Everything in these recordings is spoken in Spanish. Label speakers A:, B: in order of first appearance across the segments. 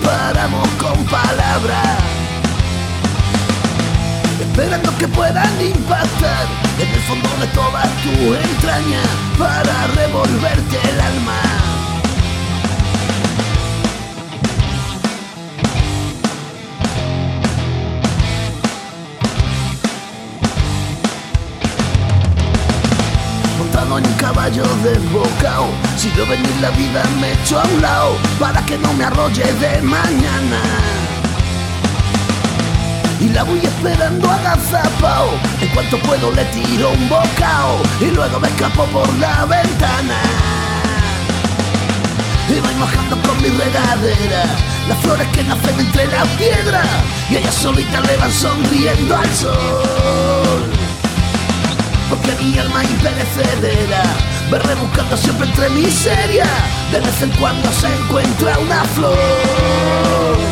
A: disparamos con palabras, esperando que puedan impactar en el fondo de toda tu entraña para revolverte el alma. Montado en un caballo desbocado, si veo venir la vida me echo a un lado para que no me arrolle de mañana. Y la voy esperando agazapao, en cuanto puedo le tiro un bocado y luego me escapo por la ventana. Y voy mojando con mi regadera las flores que nacen entre las piedras y ellas solitas le van sonriendo al sol. Porque mi alma imperecedera va rebuscando siempre entre miseria, de vez en cuando se encuentra una flor.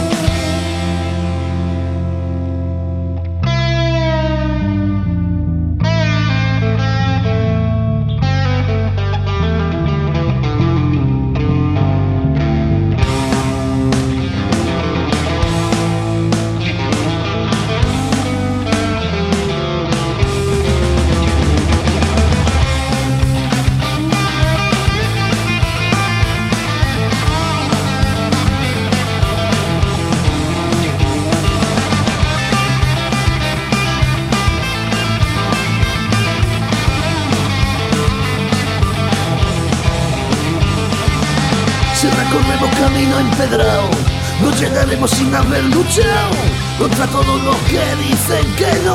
A: Si recorremos camino empedrado, no llegaremos sin haber luchado contra todos los que dicen que no.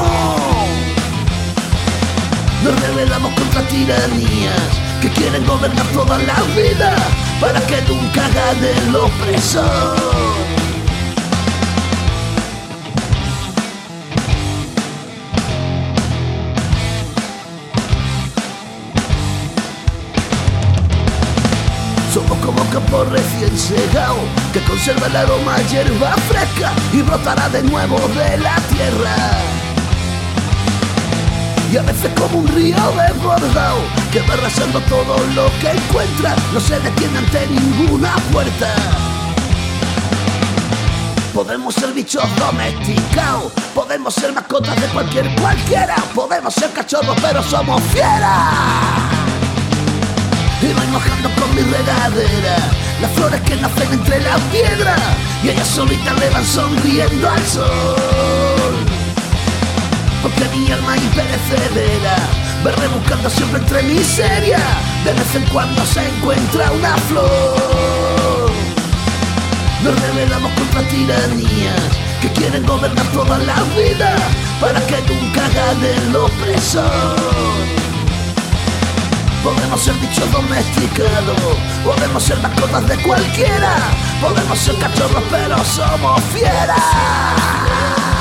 A: Nos rebelamos contra tiranías que quieren gobernar toda la vida para que nunca ganen los presos. Somos como campo recién segado que conserva el aroma a hierba fresca y brotará de nuevo de la tierra. Y a veces como un río desbordado que va arrasando todo lo que encuentra, no se detiene ante ninguna puerta. Podemos ser bichos domesticados, podemos ser mascotas de cualquiera, podemos ser cachorros pero somos fieras. Y voy mojando con mi regadera las flores que nacen entre las piedras y ellas solitas le van sonriendo al sol. Porque mi alma imperecedera va rebuscando siempre entre miseria, de vez en cuando se encuentra una flor. Nos rebelamos contra tiranías que quieren gobernar toda la vida para que nunca ganen los presos. Podemos ser bichos domesticados, podemos ser mascotas de cualquiera, podemos ser cachorros pero somos fieras.